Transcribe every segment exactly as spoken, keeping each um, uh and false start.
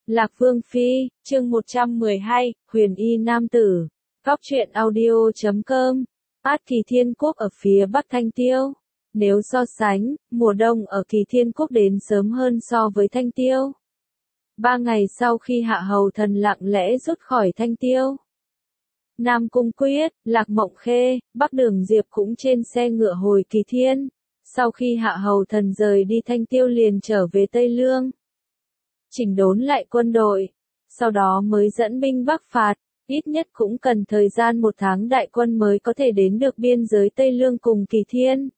Lạc Vương Phi, chương một trăm mười hai, Huyền Y Nam Tử. Góc truyện audio chấm com. Át Kỳ Thiên Quốc ở phía Bắc Thanh Tiêu. Nếu so sánh, mùa đông ở Kỳ Thiên Quốc đến sớm hơn so với Thanh Tiêu. Ba ngày sau khi Hạ Hầu Thần lặng lẽ rút khỏi Thanh Tiêu, Nam Cung Quyết, Lạc Mộng Khê, Bắc Đường Diệp cũng trên xe ngựa hồi Kỳ Thiên. Sau khi Hạ Hầu Thần rời đi Thanh Tiêu liền trở về Tây Lương, chỉnh đốn lại quân đội, sau đó mới dẫn binh bắc phạt, ít nhất cũng cần thời gian một tháng đại quân mới có thể đến được biên giới Tây Lương cùng Kỳ Thiên.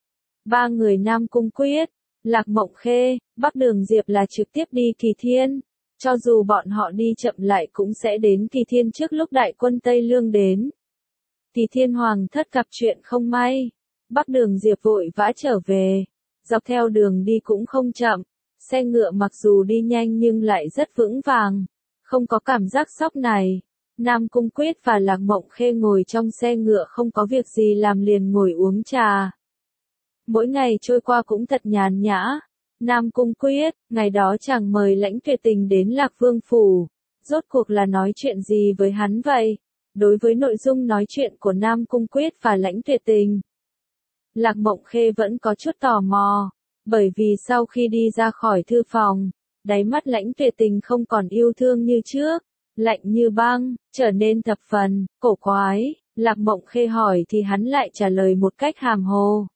Ba người Nam Cung Quyết, Lạc Mộng Khê, Bắc Đường Diệp là trực tiếp đi Kỳ Thiên, cho dù bọn họ đi chậm lại cũng sẽ đến Kỳ Thiên trước lúc đại quân Tây Lương đến. Kỳ Thiên Hoàng thất gặp chuyện không may, Bắc Đường Diệp vội vã trở về, dọc theo đường đi cũng không chậm. Xe ngựa mặc dù đi nhanh nhưng lại rất vững vàng, không có cảm giác sóc này. Nam Cung Quyết và Lạc Mộng Khê ngồi trong xe ngựa không có việc gì làm liền ngồi uống trà. Mỗi ngày trôi qua cũng thật nhàn nhã. Nam Cung Quyết, ngày đó chàng mời Lãnh Tuyệt Tình đến Lạc Vương Phủ. Rốt cuộc là nói chuyện gì với hắn vậy? Đối với nội dung nói chuyện của Nam Cung Quyết và Lãnh Tuyệt Tình, Lạc Mộng Khê vẫn có chút tò mò. Bởi vì sau khi đi ra khỏi thư phòng, đáy mắt Lãnh Tuyệt Tình không còn yêu thương như trước, lạnh như băng, trở nên thập phần cổ quái. Lạc Mộng Khê hỏi thì hắn lại trả lời một cách hàm hồ.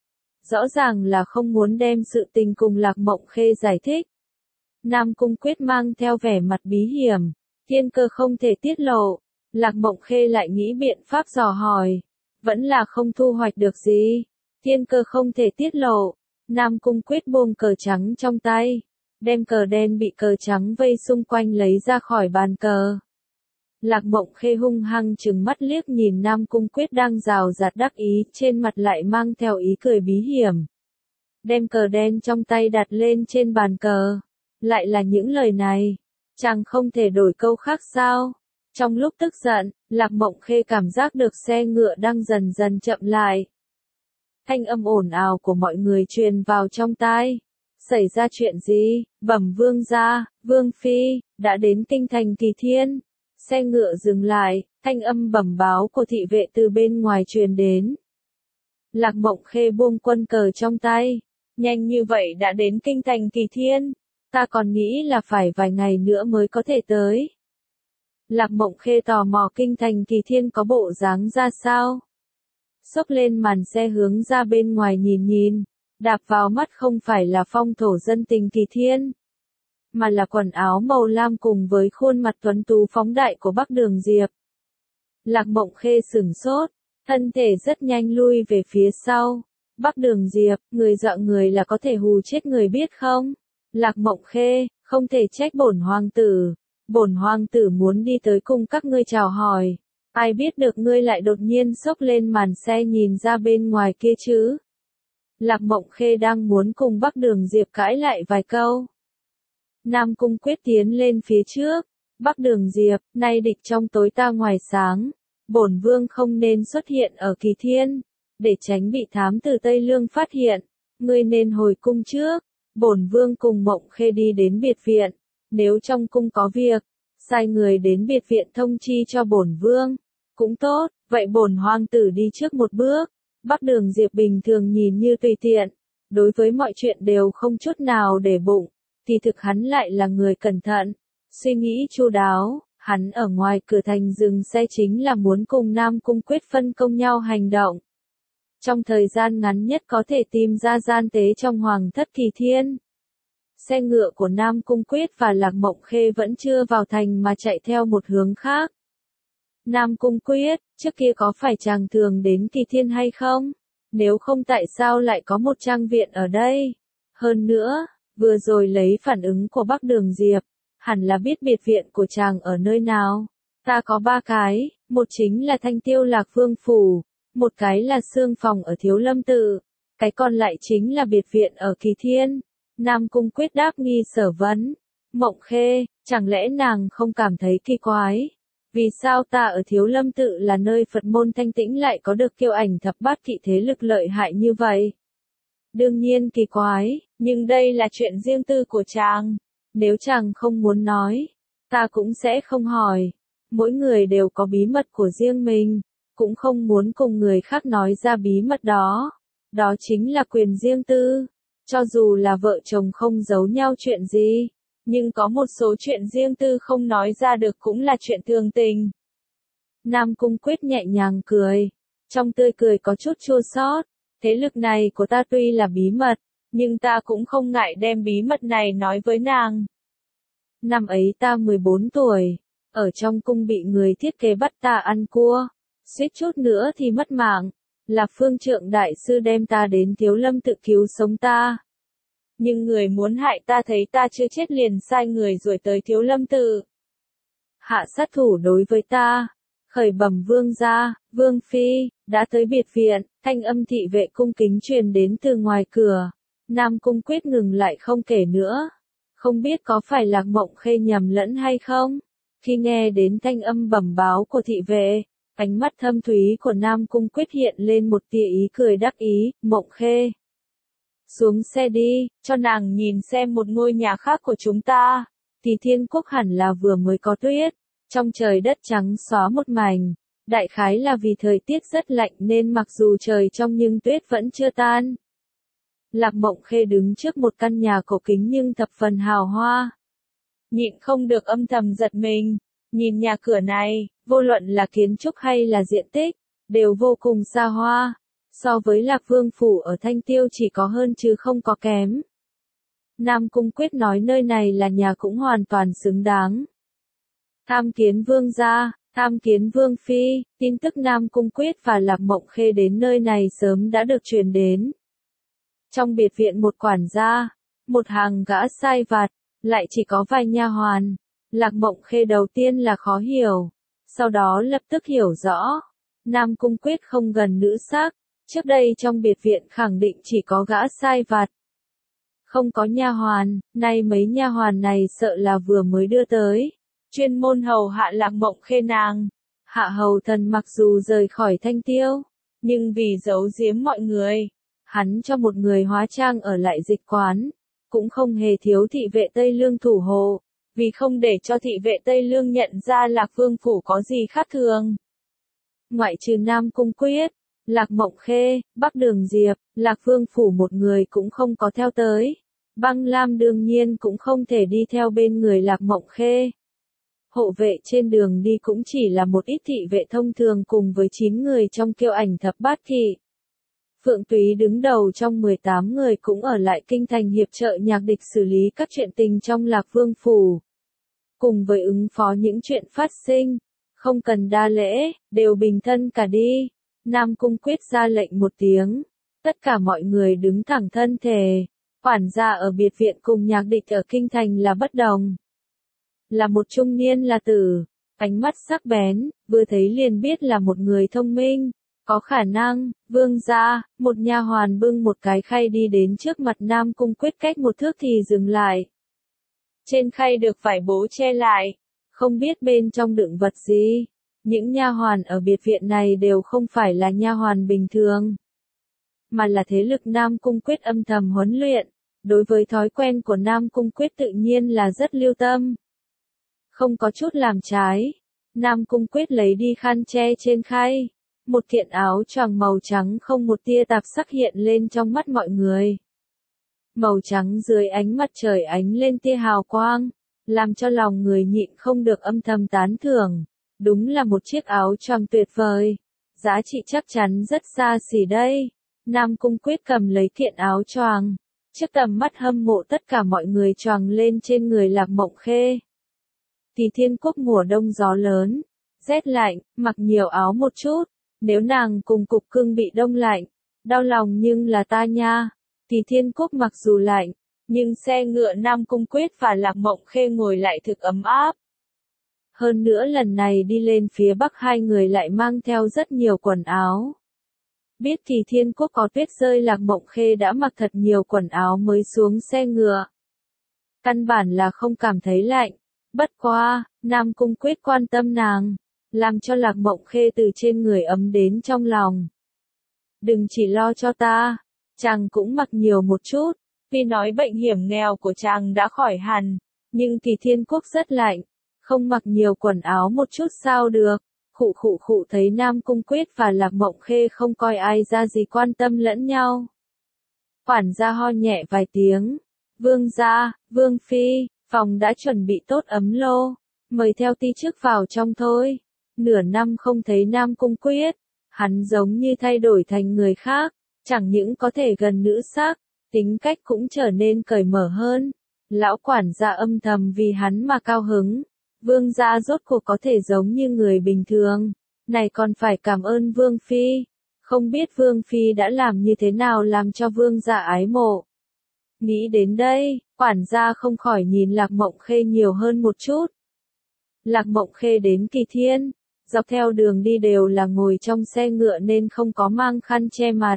Rõ ràng là không muốn đem sự tình cùng Lạc Mộng Khê giải thích. Nam Cung Quyết mang theo vẻ mặt bí hiểm, thiên cơ không thể tiết lộ. Lạc Mộng Khê lại nghĩ biện pháp dò hỏi, vẫn là không thu hoạch được gì. Thiên cơ không thể tiết lộ. Nam Cung Quyết buông cờ trắng trong tay, đem cờ đen bị cờ trắng vây xung quanh lấy ra khỏi bàn cờ. Lạc Mộng Khê hung hăng trừng mắt liếc nhìn Nam Cung Quyết đang rào rạt đắc ý, trên mặt lại mang theo ý cười bí hiểm. Đem cờ đen trong tay đặt lên trên bàn cờ. Lại là những lời này. Chàng không thể đổi câu khác sao? Trong lúc tức giận, Lạc Mộng Khê cảm giác được xe ngựa đang dần dần chậm lại. Thanh âm ồn ào của mọi người truyền vào trong tai. Xảy ra chuyện gì? Bẩm vương gia, Vương Phi, đã đến kinh thành Kỳ Thiên. Xe ngựa dừng lại, thanh âm bẩm báo của thị vệ từ bên ngoài truyền đến. Lạc Mộng Khê buông quân cờ trong tay. Nhanh như vậy đã đến kinh thành Kỳ Thiên. Ta còn nghĩ là phải vài ngày nữa mới có thể tới. Lạc Mộng Khê tò mò kinh thành Kỳ Thiên có bộ dáng ra sao. Xốc lên màn xe hướng ra bên ngoài nhìn nhìn, đạp vào mắt không phải là phong thổ dân tình Kỳ Thiên, mà là quần áo màu lam cùng với khuôn mặt tuấn tú phóng đại của Bắc Đường Diệp. Lạc Mộng Khê sửng sốt, thân thể rất nhanh lui về phía sau. Bắc Đường Diệp, người dọa người là có thể hù chết người biết không? Lạc Mộng Khê, không thể trách bổn hoàng tử, bổn hoàng tử muốn đi tới cùng các ngươi chào hỏi. Ai biết được ngươi lại đột nhiên xốc lên màn xe nhìn ra bên ngoài kia chứ? Lạc Mộng Khê đang muốn cùng Bắc Đường Diệp cãi lại vài câu. Nam Cung Quyết tiến lên phía trước. Bắc Đường Diệp, nay địch trong tối ta ngoài sáng. Bổn vương không nên xuất hiện ở Kỳ Thiên, để tránh bị thám tử Tây Lương phát hiện. Ngươi nên hồi cung trước. Bổn vương cùng Mộng Khê đi đến biệt viện. Nếu trong cung có việc, sai người đến biệt viện thông chi cho bổn vương. Cũng tốt, vậy bổn hoàng tử đi trước một bước. Bắc Đường Diệp bình thường nhìn như tùy tiện, đối với mọi chuyện đều không chút nào để bụng, thì thực hắn lại là người cẩn thận, suy nghĩ chu đáo. Hắn ở ngoài cửa thành dừng xe chính là muốn cùng Nam Cung Quyết phân công nhau hành động. Trong thời gian ngắn nhất có thể tìm ra gian tế trong hoàng thất Kỳ Thiên. Xe ngựa của Nam Cung Quyết và Lạc Mộng Khê vẫn chưa vào thành mà chạy theo một hướng khác. Nam Cung Quyết, trước kia có phải chàng thường đến Kỳ Thiên hay không? Nếu không tại sao lại có một trang viện ở đây? Hơn nữa, vừa rồi lấy phản ứng của Bắc Đường Diệp, hẳn là biết biệt viện của chàng ở nơi nào. Ta có ba cái, một chính là Thanh Tiêu Lạc Vương Phủ, một cái là xương phòng ở Thiếu Lâm Tự, cái còn lại chính là biệt viện ở Kỳ Thiên. Nam Cung Quyết đáp nghi sở vấn. Mộng Khê, chẳng lẽ nàng không cảm thấy kỳ quái? Vì sao ta ở Thiếu Lâm Tự là nơi Phật môn thanh tĩnh lại có được kiêu ảnh thập bát kỵ thế lực lợi hại như vậy? Đương nhiên kỳ quái, nhưng đây là chuyện riêng tư của chàng. Nếu chàng không muốn nói, ta cũng sẽ không hỏi. Mỗi người đều có bí mật của riêng mình, cũng không muốn cùng người khác nói ra bí mật đó. Đó chính là quyền riêng tư. Cho dù là vợ chồng không giấu nhau chuyện gì, nhưng có một số chuyện riêng tư không nói ra được cũng là chuyện thường tình. Nam Cung Quyết nhẹ nhàng cười, trong tươi cười có chút chua xót. Thế lực này của ta tuy là bí mật, nhưng ta cũng không ngại đem bí mật này nói với nàng. Năm ấy ta mười bốn tuổi, ở trong cung bị người thiết kế bắt ta ăn cua, suýt chút nữa thì mất mạng, là Phương Trượng đại sư đem ta đến Thiếu Lâm tự cứu sống ta. Nhưng người muốn hại ta thấy ta chưa chết liền sai người rồi tới Thiếu Lâm tự. Hạ sát thủ đối với ta, khởi bẩm vương gia, vương phi, đã tới biệt viện, thanh âm thị vệ cung kính truyền đến từ ngoài cửa. Nam Cung Quyết ngừng lại không kể nữa. Không biết có phải Lạc Mộng Khê nhầm lẫn hay không? Khi nghe đến thanh âm bẩm báo của thị vệ, ánh mắt thâm thúy của Nam Cung Quyết hiện lên một tia ý cười đắc ý. Mộng Khê, xuống xe đi, cho nàng nhìn xem một ngôi nhà khác của chúng ta. Thì Thiên Quốc hẳn là vừa mới có tuyết, trong trời đất trắng xóa một mảnh. Đại khái là vì thời tiết rất lạnh nên mặc dù trời trong nhưng tuyết vẫn chưa tan. Lạc Mộng Khê đứng trước một căn nhà cổ kính nhưng thập phần hào hoa. Nhịn không được âm thầm giật mình, nhìn nhà cửa này, vô luận là kiến trúc hay là diện tích, đều vô cùng xa hoa. So với Lạc Vương Phủ ở Thanh Tiêu chỉ có hơn chứ không có kém. Nam Cung Quyết nói nơi này là nhà cũng hoàn toàn xứng đáng. Tham kiến vương gia, tham kiến vương phi, tin tức Nam Cung Quyết và Lạc Mộng Khê đến nơi này sớm đã được truyền đến. Trong biệt viện một quản gia, một hàng gã sai vặt, lại chỉ có vài nha hoàn. Lạc Mộng Khê đầu tiên là khó hiểu, sau đó lập tức hiểu rõ. Nam Cung Quyết không gần nữ sắc, trước đây trong biệt viện khẳng định chỉ có gã sai vặt, không có nha hoàn. Nay mấy nha hoàn này sợ là vừa mới đưa tới, chuyên môn hầu hạ Lạc Mộng Khê nàng. Hạ hầu thần mặc dù rời khỏi Thanh Tiêu, nhưng vì giấu giếm mọi người, hắn cho một người hóa trang ở lại dịch quán, cũng không hề thiếu thị vệ Tây Lương thủ hộ, vì không để cho thị vệ Tây Lương nhận ra Lạc Vương Phủ có gì khác thường. Ngoại trừ Nam Cung Quyết, Lạc Mộng Khê, Bắc Đường Diệp, Lạc Vương Phủ một người cũng không có theo tới. Băng Lam đương nhiên cũng không thể đi theo bên người Lạc Mộng Khê. Hộ vệ trên đường đi cũng chỉ là một ít thị vệ thông thường cùng với chín người trong Kiêu Ảnh Thập Bát Kỵ. Phượng Túy đứng đầu trong mười tám người cũng ở lại kinh thành hiệp trợ Nhạc Địch xử lý các chuyện tình trong Lạc Vương Phủ. Cùng với ứng phó những chuyện phát sinh, không cần đa lễ, đều bình thân cả đi. Nam Cung Quyết ra lệnh một tiếng, tất cả mọi người đứng thẳng thân thể. Quản gia ở biệt viện cùng Nhạc Địch ở kinh thành là bất đồng. Là một trung niên là tử, ánh mắt sắc bén, vừa thấy liền biết là một người thông minh. Có khả năng. Vương gia, một nha hoàn bưng một cái khay đi đến trước mặt Nam Cung Quyết cách một thước thì dừng lại. Trên khay được vải bố che lại, không biết bên trong đựng vật gì. Những nha hoàn ở biệt viện này đều không phải là nha hoàn bình thường, mà là thế lực Nam Cung Quyết âm thầm huấn luyện. Đối với thói quen của Nam Cung Quyết tự nhiên là rất lưu tâm, không có chút làm trái. Nam Cung Quyết lấy đi khăn che trên khay. Một kiện áo choàng màu trắng không một tia tạp sắc hiện lên trong mắt mọi người. Màu trắng dưới ánh mặt trời ánh lên tia hào quang, làm cho lòng người nhịn không được âm thầm tán thưởng. Đúng là một chiếc áo choàng tuyệt vời, giá trị chắc chắn rất xa xỉ đây. Nam Cung Quyết cầm lấy kiện áo choàng, trước tầm mắt hâm mộ tất cả mọi người choàng lên trên người Lạc Mộng Khê. Thì Thiên Quốc mùa đông gió lớn, rét lạnh, mặc nhiều áo một chút. Nếu nàng cùng cục cưng bị đông lạnh, đau lòng nhưng là ta nha. Thì Thiên Quốc mặc dù lạnh, nhưng xe ngựa Nam Cung Quyết và Lạc Mộng Khê ngồi lại thực ấm áp. Hơn nữa lần này đi lên phía Bắc hai người lại mang theo rất nhiều quần áo. Biết Thì Thiên Quốc có tuyết rơi, Lạc Mộng Khê đã mặc thật nhiều quần áo mới xuống xe ngựa. Căn bản là không cảm thấy lạnh. Bất quá, Nam Cung Quyết quan tâm nàng, làm cho Lạc Mộng Khê từ trên người ấm đến trong lòng. Đừng chỉ lo cho ta, chàng cũng mặc nhiều một chút, vì nói bệnh hiểm nghèo của chàng đã khỏi hẳn, Nhưng Kỳ Thiên Quốc rất lạnh, không mặc nhiều quần áo một chút sao được. Khụ khụ khụ thấy Nam Cung Quyết và Lạc Mộng Khê không coi ai ra gì quan tâm lẫn nhau. Quản gia ho nhẹ vài tiếng. Vương gia, Vương Phi, phòng đã chuẩn bị tốt ấm lô. Mời theo ti chức vào trong thôi. Nửa năm không thấy Nam Cung Quyết. Hắn giống như thay đổi thành người khác. Chẳng những có thể gần nữ sắc, tính cách cũng trở nên cởi mở hơn. Lão quản gia âm thầm vì hắn mà cao hứng. Vương gia rốt cuộc có thể giống như người bình thường. Này còn phải cảm ơn Vương Phi. Không biết Vương Phi đã làm như thế nào làm cho Vương gia ái mộ. Nghĩ đến đây, quản gia không khỏi nhìn Lạc Mộng Khê nhiều hơn một chút. Lạc Mộng Khê đến Kỳ Thiên, dọc theo đường đi đều là ngồi trong xe ngựa nên không có mang khăn che mặt.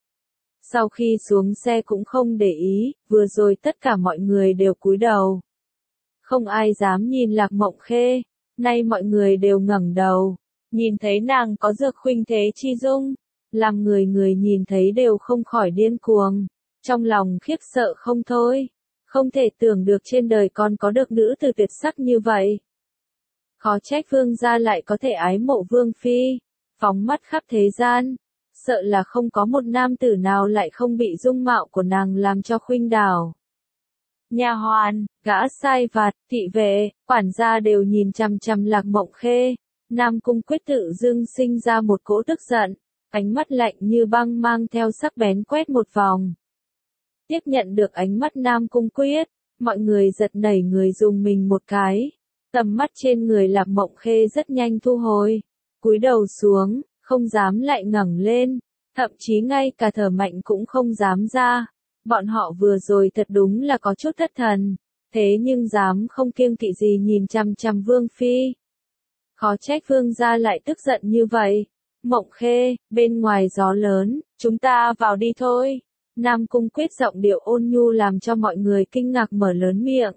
Sau khi xuống xe cũng không để ý, vừa rồi tất cả mọi người đều cúi đầu. Không ai dám nhìn Lạc Mộng Khê, nay mọi người đều ngẩng đầu, nhìn thấy nàng có dược khuynh thế chi dung, làm người người nhìn thấy đều không khỏi điên cuồng, trong lòng khiếp sợ không thôi, không thể tưởng được trên đời còn có được nữ tử tuyệt sắc như vậy. Khó trách Vương gia lại có thể ái mộ Vương Phi, phóng mắt khắp thế gian, sợ là không có một nam tử nào lại không bị dung mạo của nàng làm cho khuynh đảo. Nha hoàn, gã sai vặt, thị vệ, quản gia đều nhìn chằm chằm Lạc Mộng Khê. Nam Cung Quyết tự dưng sinh ra một cỗ tức giận, ánh mắt lạnh như băng mang theo sắc bén quét một vòng. Tiếp nhận được ánh mắt Nam Cung Quyết, mọi người giật nảy người dùng mình một cái. Tầm mắt trên người Lạc Mộng Khê rất nhanh thu hồi, cúi đầu xuống, không dám lại ngẩng lên, thậm chí ngay cả thở mạnh cũng không dám ra. Bọn họ vừa rồi thật đúng là có chút thất thần, thế nhưng dám không kiêng kỵ gì nhìn chằm chằm Vương Phi. Khó trách Vương gia lại tức giận như vậy. Mộng Khê, bên ngoài gió lớn, chúng ta vào đi thôi. Nam Cung Quyết giọng điệu ôn nhu làm cho mọi người kinh ngạc mở lớn miệng.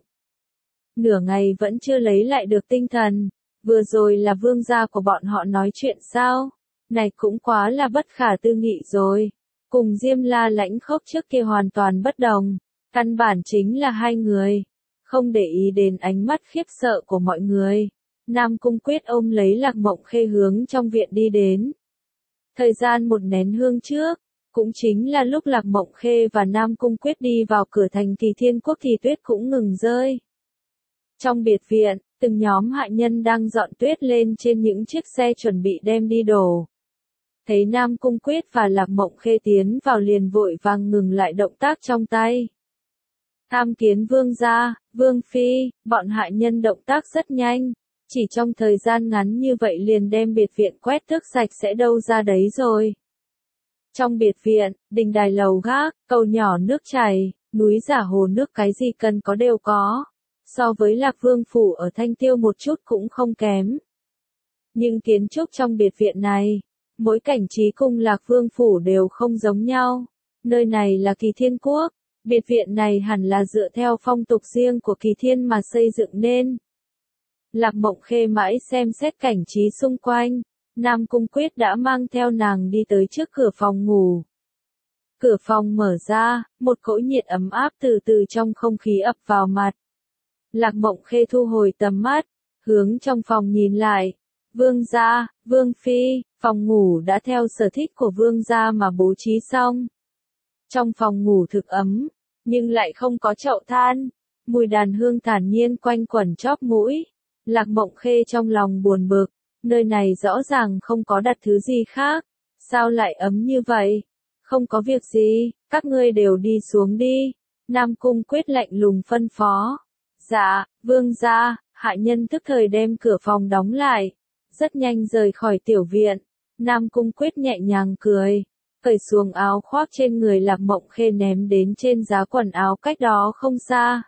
Nửa ngày vẫn chưa lấy lại được tinh thần, vừa rồi là vương gia của bọn họ nói chuyện sao? Này cũng quá là bất khả tư nghị rồi. Cùng Diêm La Lãnh Khốc trước kia hoàn toàn bất đồng, căn bản chính là hai người. Không để ý đến ánh mắt khiếp sợ của mọi người, Nam Cung Quyết ôm lấy Lạc Mộng Khê hướng trong viện đi đến. Thời gian một nén hương trước, cũng chính là lúc Lạc Mộng Khê và Nam Cung Quyết đi vào cửa thành Kỳ Thiên Quốc thì tuyết cũng ngừng rơi. Trong biệt viện, từng nhóm hạ nhân đang dọn tuyết lên trên những chiếc xe chuẩn bị đem đi đổ. Thấy Nam Cung Quyết và Lạc Mộng Khê tiến vào liền vội vàng ngừng lại động tác trong tay. Tham kiến Vương gia, Vương Phi, bọn hạ nhân động tác rất nhanh, chỉ trong thời gian ngắn như vậy liền đem biệt viện quét tước sạch sẽ đâu ra đấy rồi. Trong biệt viện, đình đài lầu gác, cầu nhỏ nước chảy, núi giả hồ nước cái gì cần có đều có. So với Lạc Vương Phủ ở Thanh Tiêu một chút cũng không kém. Nhưng kiến trúc trong biệt viện này, mỗi cảnh trí cung Lạc Vương Phủ đều không giống nhau. Nơi này là Kỳ Thiên Quốc, biệt viện này hẳn là dựa theo phong tục riêng của Kỳ Thiên mà xây dựng nên. Lạc Mộng Khê mãi xem xét cảnh trí xung quanh, Nam Cung Quyết đã mang theo nàng đi tới trước cửa phòng ngủ. Cửa phòng mở ra, một cỗ nhiệt ấm áp từ từ trong không khí ập vào mặt. Lạc Mộng Khê thu hồi tầm mắt, hướng trong phòng nhìn lại. Vương gia, Vương Phi, phòng ngủ đã theo sở thích của Vương gia mà bố trí xong. Trong phòng ngủ thực ấm, nhưng lại không có chậu than. Mùi đàn hương thản nhiên quanh quẩn chóp mũi. Lạc Mộng Khê trong lòng buồn bực, nơi này rõ ràng không có đặt thứ gì khác. Sao lại ấm như vậy? Không có việc gì, các ngươi đều đi xuống đi. Nam Cung Quyết lạnh lùng phân phó. Dạ, Vương gia, hạ nhân tức thời đem cửa phòng đóng lại. Rất nhanh rời khỏi tiểu viện. Nam Cung Quyết nhẹ nhàng cười, cởi xuống áo khoác trên người Lạc Mộng Khê ném đến trên giá quần áo cách đó không xa.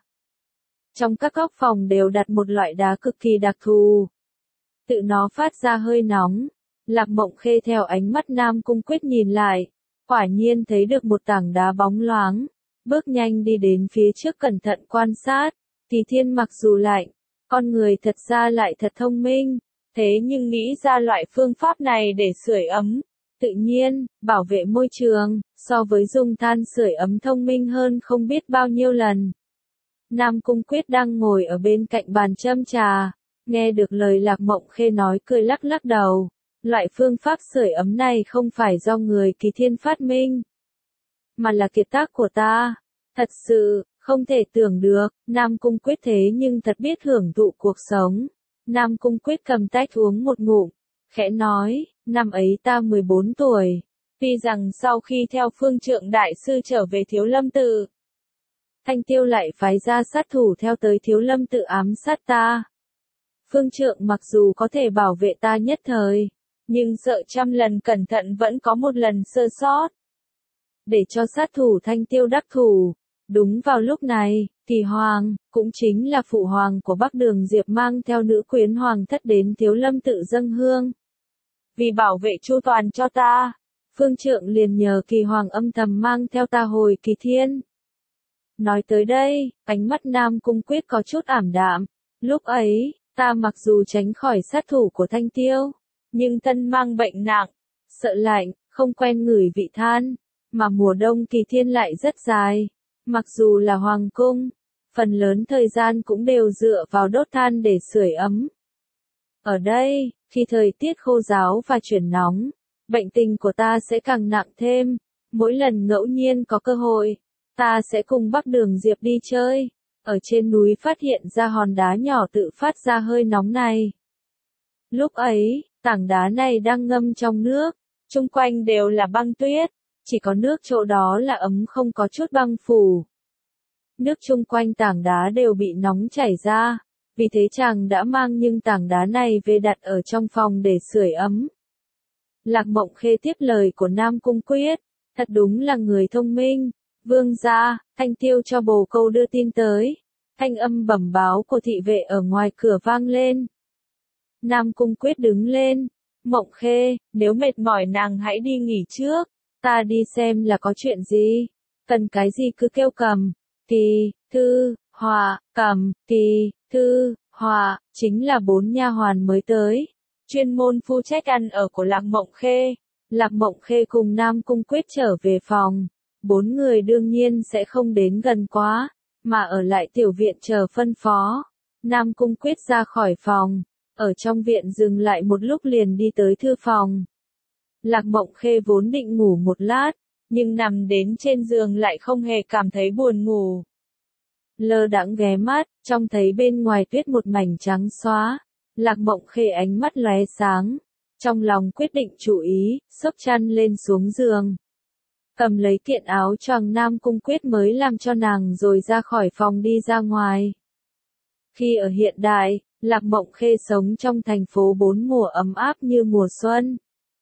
Trong các góc phòng đều đặt một loại đá cực kỳ đặc thù. Tự nó phát ra hơi nóng. Lạc Mộng Khê theo ánh mắt Nam Cung Quyết nhìn lại, quả nhiên thấy được một tảng đá bóng loáng. Bước nhanh đi đến phía trước cẩn thận quan sát. Kỳ Thiên mặc dù lạnh, con người thật ra lại thật thông minh, thế nhưng nghĩ ra loại phương pháp này để sưởi ấm, tự nhiên, bảo vệ môi trường, so với dùng than sưởi ấm thông minh hơn không biết bao nhiêu lần. Nam Cung Quyết đang ngồi ở bên cạnh bàn châm trà, nghe được lời Lạc Mộng Khê nói cười lắc lắc đầu. Loại phương pháp sưởi ấm này không phải do người Kỳ Thiên phát minh, mà là kiệt tác của ta. Thật sự, không thể tưởng được, Nam Cung Quyết thế nhưng thật biết hưởng thụ cuộc sống. Nam Cung Quyết cầm tách uống một ngụm, khẽ nói, năm ấy ta mười bốn tuổi. Tuy rằng sau khi theo Phương Trượng Đại Sư trở về Thiếu Lâm Tự, Thanh Tiêu lại phái ra sát thủ theo tới Thiếu Lâm Tự ám sát ta. Phương Trượng mặc dù có thể bảo vệ ta nhất thời, nhưng sợ trăm lần cẩn thận vẫn có một lần sơ sót. Để cho sát thủ Thanh Tiêu đắc thủ, đúng vào lúc này, Kỳ Hoàng, cũng chính là phụ hoàng của Bắc Đường Diệp mang theo nữ quyến hoàng thất đến Thiếu Lâm Tự dâng hương. Vì bảo vệ chu toàn cho ta, Phương Trượng liền nhờ Kỳ Hoàng âm thầm mang theo ta hồi Kỳ Thiên. Nói tới đây, ánh mắt Nam Cung Quyết có chút ảm đạm. Lúc ấy, ta mặc dù tránh khỏi sát thủ của Thanh Tiêu, nhưng thân mang bệnh nặng, sợ lạnh, không quen ngửi vị than, mà mùa đông Kỳ Thiên lại rất dài. Mặc dù là hoàng cung, phần lớn thời gian cũng đều dựa vào đốt than để sưởi ấm. Ở đây, khi thời tiết khô ráo và chuyển nóng, bệnh tình của ta sẽ càng nặng thêm. Mỗi lần ngẫu nhiên có cơ hội, ta sẽ cùng Bắc Đường Diệp đi chơi. Ở trên núi phát hiện ra hòn đá nhỏ tự phát ra hơi nóng này. Lúc ấy, tảng đá này đang ngâm trong nước, chung quanh đều là băng tuyết, chỉ có nước chỗ đó là ấm không có chút băng phủ. Nước chung quanh tảng đá đều bị nóng chảy ra, vì thế chàng đã mang những tảng đá này về đặt ở trong phòng để sưởi ấm. Lạc Mộng Khê tiếp lời của Nam Cung Quyết, thật đúng là người thông minh. Vương gia, Thanh Tiêu cho bồ câu đưa tin tới. Thanh âm bẩm báo của thị vệ ở ngoài cửa vang lên. Nam Cung Quyết đứng lên. Mộng Khê, nếu mệt mỏi nàng hãy đi nghỉ trước. Ta đi xem là có chuyện gì. Cần cái gì cứ kêu Cầm, Kỳ, Thư, Hòa, Cầm, Kỳ, Thư, Hòa, chính là bốn nha hoàn mới tới. Chuyên môn phụ trách ăn ở của Lạc Mộng Khê. Lạc Mộng Khê cùng Nam Cung Quyết trở về phòng. Bốn người đương nhiên sẽ không đến gần quá, mà ở lại tiểu viện chờ phân phó. Nam Cung Quyết ra khỏi phòng, ở trong viện dừng lại một lúc liền đi tới thư phòng. Lạc Mộng Khê vốn định ngủ một lát, nhưng nằm đến trên giường lại không hề cảm thấy buồn ngủ. Lơ đãng ghé mắt, trông thấy bên ngoài tuyết một mảnh trắng xóa. Lạc Mộng Khê ánh mắt lóe sáng, trong lòng quyết định chú ý, xốc chăn lên xuống giường. Cầm lấy kiện áo choàng Nam Cung Quyết mới làm cho nàng rồi ra khỏi phòng đi ra ngoài. Khi ở hiện đại, Lạc Mộng Khê sống trong thành phố bốn mùa ấm áp như mùa xuân.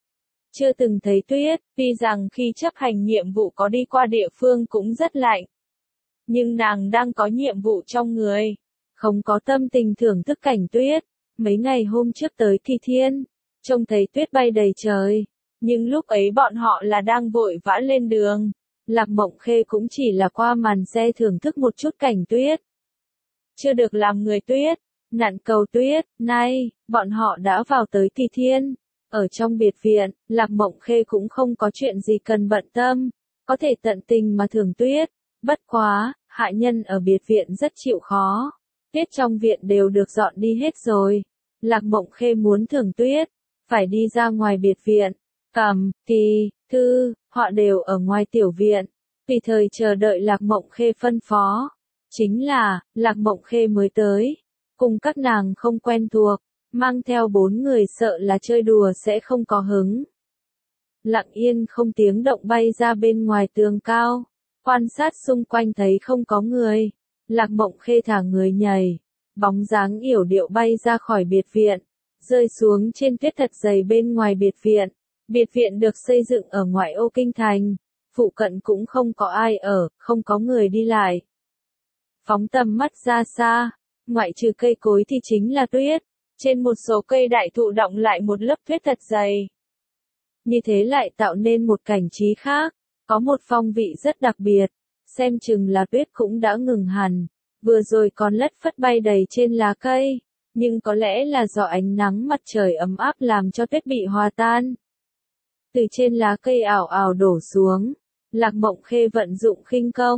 Chưa từng thấy tuyết, tuy rằng khi chấp hành nhiệm vụ có đi qua địa phương cũng rất lạnh. Nhưng nàng đang có nhiệm vụ trong người, không có tâm tình thưởng thức cảnh tuyết. Mấy ngày hôm trước tới Kỳ Thiên, trông thấy tuyết bay đầy trời. Nhưng lúc ấy bọn họ là đang vội vã lên đường. Lạc Mộng Khê cũng chỉ là qua màn xe thưởng thức một chút cảnh tuyết. Chưa được làm người tuyết, nặn cầu tuyết, nay, bọn họ đã vào tới Kỳ Thiên. Ở trong biệt viện, Lạc Mộng Khê cũng không có chuyện gì cần bận tâm, có thể tận tình mà thưởng tuyết. Bất quá, hạ nhân ở biệt viện rất chịu khó. Tuyết trong viện đều được dọn đi hết rồi. Lạc Mộng Khê muốn thưởng tuyết, phải đi ra ngoài biệt viện. Cầm, Kỳ, Thư, họ đều ở ngoài tiểu viện, tùy thời chờ đợi Lạc Mộng Khê phân phó. Chính là, Lạc Mộng Khê mới tới, cùng các nàng không quen thuộc, mang theo bốn người sợ là chơi đùa sẽ không có hứng. Lặng yên không tiếng động bay ra bên ngoài tường cao, quan sát xung quanh thấy không có người. Lạc Mộng Khê thả người nhảy, bóng dáng yểu điệu bay ra khỏi biệt viện, rơi xuống trên tuyết thật dày bên ngoài biệt viện. Biệt viện được xây dựng ở ngoại ô kinh thành, phụ cận cũng không có ai ở, không có người đi lại. Phóng tầm mắt ra xa, ngoại trừ cây cối thì chính là tuyết, trên một số cây đại thụ đọng lại một lớp tuyết thật dày. Như thế lại tạo nên một cảnh trí khác, có một phong vị rất đặc biệt, xem chừng là tuyết cũng đã ngừng hẳn, vừa rồi còn lất phất bay đầy trên lá cây, nhưng có lẽ là do ánh nắng mặt trời ấm áp làm cho tuyết bị hòa tan. Từ trên lá cây ảo ảo đổ xuống, Lạc Mộng Khê vận dụng khinh công,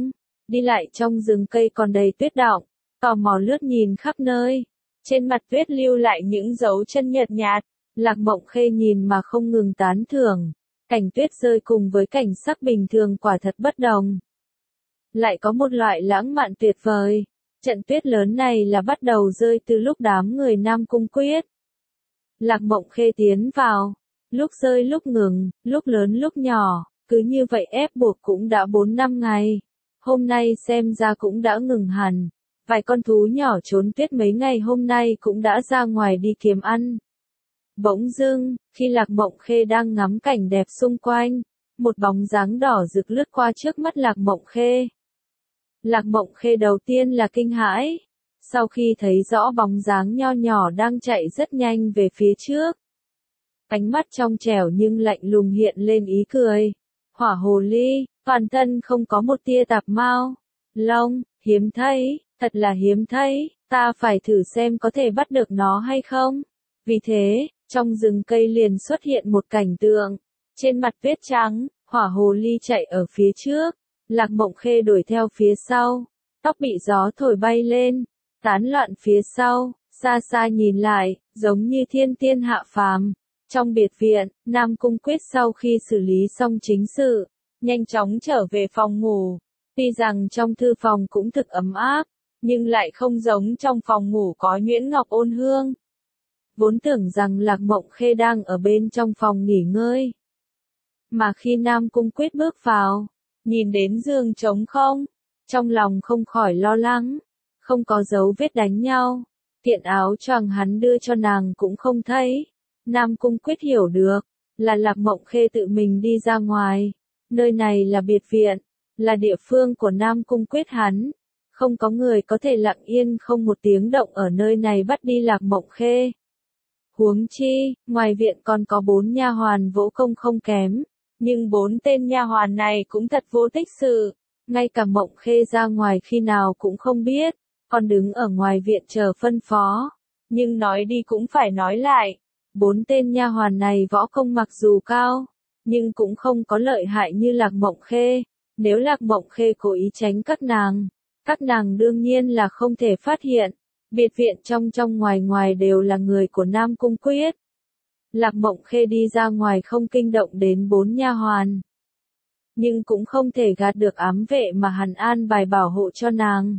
đi lại trong rừng cây còn đầy tuyết đọng, tò mò lướt nhìn khắp nơi. Trên mặt tuyết lưu lại những dấu chân nhợt nhạt, Lạc Mộng Khê nhìn mà không ngừng tán thưởng. Cảnh tuyết rơi cùng với cảnh sắc bình thường quả thật bất đồng. Lại có một loại lãng mạn tuyệt vời. Trận tuyết lớn này là bắt đầu rơi từ lúc đám người Nam Cung Quyết. Lạc Mộng Khê tiến vào, lúc rơi lúc ngừng, lúc lớn lúc nhỏ, cứ như vậy ép buộc cũng đã bốn năm ngày. Hôm nay xem ra cũng đã ngừng hẳn. Vài con thú nhỏ trốn tuyết mấy ngày hôm nay cũng đã ra ngoài đi kiếm ăn. Bỗng dưng, khi Lạc Mộng Khê đang ngắm cảnh đẹp xung quanh, một bóng dáng đỏ rực lướt qua trước mắt Lạc Mộng Khê. Lạc Mộng Khê đầu tiên là kinh hãi, sau khi thấy rõ bóng dáng nho nhỏ đang chạy rất nhanh về phía trước. Ánh mắt trong trẻo nhưng lạnh lùng hiện lên ý cười. Hỏa hồ ly, toàn thân không có một tia tạp mao, lông, hiếm thấy, thật là hiếm thấy, ta phải thử xem có thể bắt được nó hay không. Vì thế, trong rừng cây liền xuất hiện một cảnh tượng. Trên mặt tuyết trắng, hỏa hồ ly chạy ở phía trước, Lạc Mộng Khê đuổi theo phía sau, tóc bị gió thổi bay lên, tán loạn phía sau, xa xa nhìn lại, giống như thiên tiên hạ phàm. Trong biệt viện, Nam Cung Quyết sau khi xử lý xong chính sự, nhanh chóng trở về phòng ngủ. Tuy rằng trong thư phòng cũng thực ấm áp, nhưng lại không giống trong phòng ngủ có nhuyễn ngọc ôn hương. Vốn tưởng rằng Lạc Mộng Khê đang ở bên trong phòng nghỉ ngơi. Mà khi Nam Cung Quyết bước vào, nhìn đến giường trống không, trong lòng không khỏi lo lắng, không có dấu vết đánh nhau, kiện áo choàng hắn đưa cho nàng cũng không thấy. Nam Cung Quyết hiểu được, là Lạc Mộng Khê tự mình đi ra ngoài, nơi này là biệt viện, là địa phương của Nam Cung Quyết hắn, không có người có thể lặng yên không một tiếng động ở nơi này bắt đi Lạc Mộng Khê. Huống chi, ngoài viện còn có bốn nha hoàn võ công không kém, nhưng bốn tên nha hoàn này cũng thật vô tích sự, ngay cả Mộng Khê ra ngoài khi nào cũng không biết, còn đứng ở ngoài viện chờ phân phó. Nhưng nói đi cũng phải nói lại, bốn tên nha hoàn này võ công mặc dù cao, nhưng cũng không có lợi hại như Lạc Mộng Khê. Nếu Lạc Mộng Khê cố ý tránh các nàng, các nàng đương nhiên là không thể phát hiện. Biệt viện trong trong ngoài ngoài đều là người của Nam Cung Quyết. Lạc Mộng Khê đi ra ngoài không kinh động đến bốn nha hoàn, nhưng cũng không thể gạt được ám vệ mà hắn an bài bảo hộ cho nàng.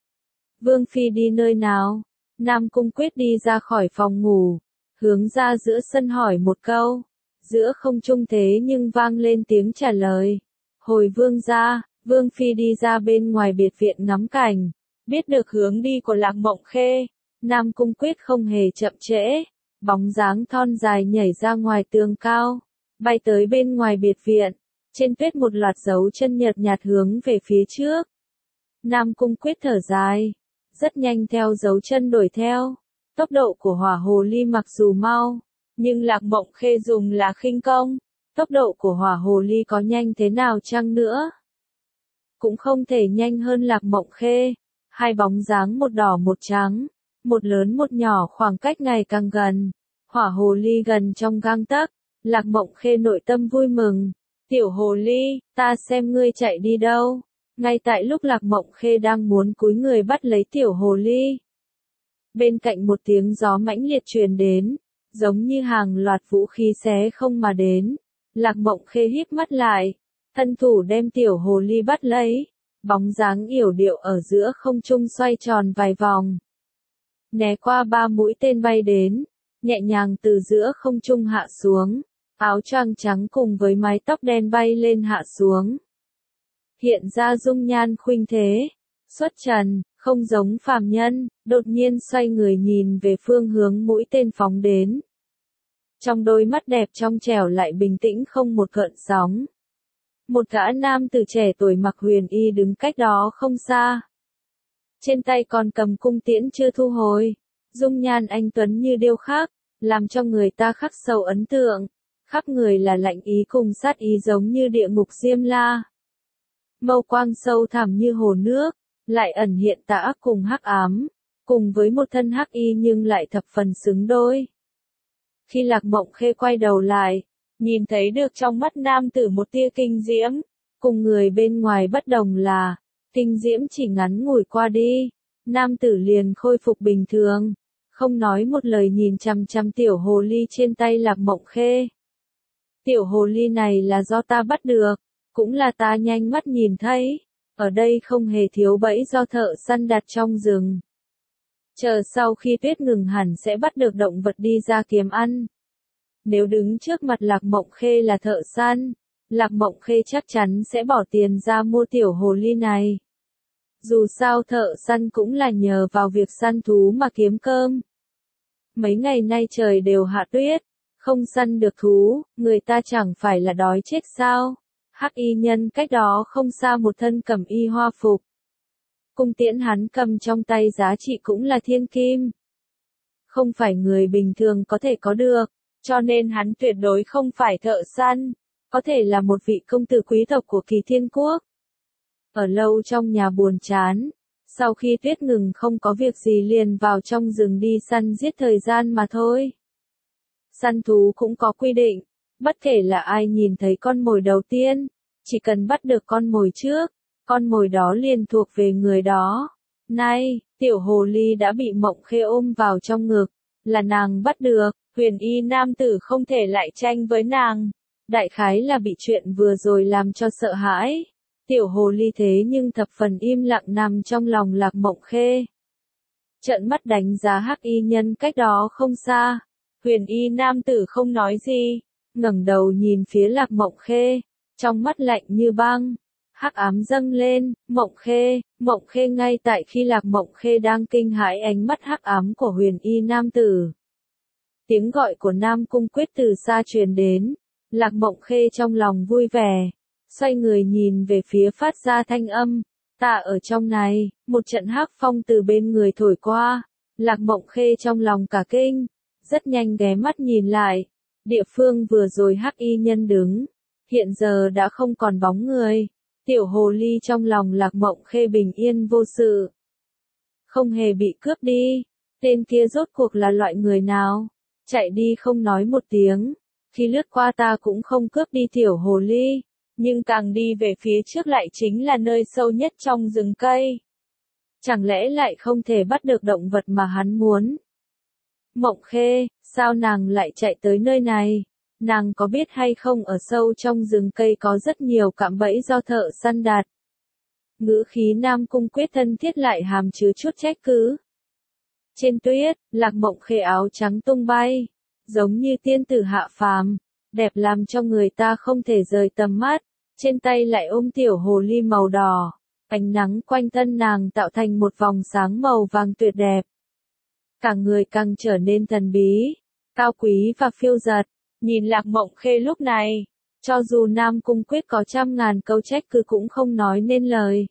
Vương phi đi nơi nào? Nam Cung Quyết đi ra khỏi phòng ngủ, hướng ra giữa sân hỏi một câu. Giữa không trung thế nhưng vang lên tiếng trả lời. Hồi vương gia, Vương phi đi ra bên ngoài biệt viện ngắm cảnh. Biết được hướng đi của Lạc Mộng Khê, Nam Cung Quyết không hề chậm trễ, bóng dáng thon dài nhảy ra ngoài tường cao, bay tới bên ngoài biệt viện, trên tuyết một loạt dấu chân nhợt nhạt hướng về phía trước. Nam Cung Quyết thở dài, rất nhanh theo dấu chân đuổi theo. Tốc độ của hỏa hồ ly mặc dù mau, nhưng Lạc Mộng Khê dùng là khinh công, tốc độ của hỏa hồ ly có nhanh thế nào chăng nữa, cũng không thể nhanh hơn Lạc Mộng Khê. Hai bóng dáng một đỏ một trắng, một lớn một nhỏ khoảng cách ngày càng gần. Hỏa hồ ly gần trong gang tấc, Lạc Mộng Khê nội tâm vui mừng. Tiểu hồ ly, ta xem ngươi chạy đi đâu. Ngay tại lúc Lạc Mộng Khê đang muốn cúi người bắt lấy tiểu hồ ly, bên cạnh một tiếng gió mãnh liệt truyền đến, giống như hàng loạt vũ khí xé không mà đến. Lạc Mộng Khê híp mắt lại, thân thủ đem tiểu hồ ly bắt lấy. Bóng dáng yểu điệu ở giữa không trung xoay tròn vài vòng, né qua ba mũi tên bay đến, nhẹ nhàng từ giữa không trung hạ xuống, áo choàng trắng cùng với mái tóc đen bay lên hạ xuống, hiện ra dung nhan khuynh thế, xuất trần, không giống phàm nhân, đột nhiên xoay người nhìn về phương hướng mũi tên phóng đến. Trong đôi mắt đẹp trong trẻo lại bình tĩnh không một gợn sóng. Một gã nam tử trẻ tuổi mặc huyền y đứng cách đó không xa. Trên tay còn cầm cung tiễn chưa thu hồi. Dung nhan anh tuấn như điêu khắc, làm cho người ta khắc sâu ấn tượng. Khắp người là lạnh ý cùng sát ý giống như địa ngục Diêm La. Mâu quang sâu thẳm như hồ nước, lại ẩn hiện tà ác cùng hắc ám, cùng với một thân hắc y nhưng lại thập phần xứng đôi. Khi Lạc Mộng Khê quay đầu lại, nhìn thấy được trong mắt nam tử một tia kinh diễm, cùng người bên ngoài bất đồng là, Kinh diễm chỉ ngắn ngủi qua đi, nam tử liền khôi phục bình thường, không nói một lời nhìn chằm chằm tiểu hồ ly trên tay Lạc Mộng Khê. Tiểu hồ ly này là do ta bắt được, cũng là ta nhanh mắt nhìn thấy, ở đây không hề thiếu bẫy do thợ săn đặt trong rừng. Chờ sau khi tuyết ngừng hẳn sẽ bắt được động vật đi ra kiếm ăn. Nếu đứng trước mặt Lạc Mộng Khê là thợ săn, Lạc Mộng Khê chắc chắn sẽ bỏ tiền ra mua tiểu hồ ly này. Dù sao thợ săn cũng là nhờ vào việc săn thú mà kiếm cơm. Mấy ngày nay trời đều hạ tuyết, không săn được thú, người ta chẳng phải là đói chết sao? Hắc y nhân cách đó không xa một thân cẩm y hoa phục. Cung tiễn hắn cầm trong tay giá trị cũng là thiên kim. Không phải người bình thường có thể có được, cho nên hắn tuyệt đối không phải thợ săn, có thể là một vị công tử quý tộc của Kỳ Thiên Quốc. Ở lâu trong nhà buồn chán, sau khi tuyết ngừng không có việc gì liền vào trong rừng đi săn giết thời gian mà thôi. Săn thú cũng có quy định, bất kể là ai nhìn thấy con mồi đầu tiên, chỉ cần bắt được con mồi trước, con mồi đó liền thuộc về người đó. Nay, tiểu hồ ly đã bị Mộng Khê ôm vào trong ngực, là nàng bắt được, huyền y nam tử không thể lại tranh với nàng. Đại khái là bị chuyện vừa rồi làm cho sợ hãi. Tiểu hồ ly thế nhưng thập phần im lặng nằm trong lòng Lạc Mộng Khê. Trợn mắt đánh giá hắc y nhân cách đó không xa. Huyền y nam tử không nói gì, ngẩng đầu nhìn phía Lạc Mộng Khê, trong mắt lạnh như băng. Hắc ám dâng lên, Mộng Khê, Mộng Khê ngay tại khi Lạc Mộng Khê đang kinh hãi ánh mắt hắc ám của huyền y nam tử. Tiếng gọi của Nam Cung Quyết từ xa truyền đến, Lạc Mộng Khê trong lòng vui vẻ, xoay người nhìn về phía phát ra thanh âm, ta ở trong này, một trận hắc phong từ bên người thổi qua, Lạc Mộng Khê trong lòng cả kinh, rất nhanh ghé mắt nhìn lại, địa phương vừa rồi hắc y nhân đứng, hiện giờ đã không còn bóng người, tiểu hồ ly trong lòng Lạc Mộng Khê bình yên vô sự, không hề bị cướp đi, tên kia rốt cuộc là loại người nào, chạy đi không nói một tiếng. Khi lướt qua ta cũng không cướp đi tiểu hồ ly, nhưng càng đi về phía trước lại chính là nơi sâu nhất trong rừng cây. Chẳng lẽ lại không thể bắt được động vật mà hắn muốn? Mộng Khê, sao nàng lại chạy tới nơi này? Nàng có biết hay không ở sâu trong rừng cây có rất nhiều cạm bẫy do thợ săn đặt. Ngữ khí Nam Cung Quyết thân thiết lại hàm chứa chút trách cứ. Trên tuyết, Lạc Mộng Khê áo trắng tung bay, giống như tiên tử hạ phàm, đẹp làm cho người ta không thể rời tầm mắt, trên tay lại ôm tiểu hồ ly màu đỏ, ánh nắng quanh thân nàng tạo thành một vòng sáng màu vàng tuyệt đẹp. Cả người càng trở nên thần bí, cao quý và phiêu dật, nhìn Lạc Mộng Khê lúc này, cho dù Nam Cung Quyết có trăm ngàn câu trách cứ cũng không nói nên lời.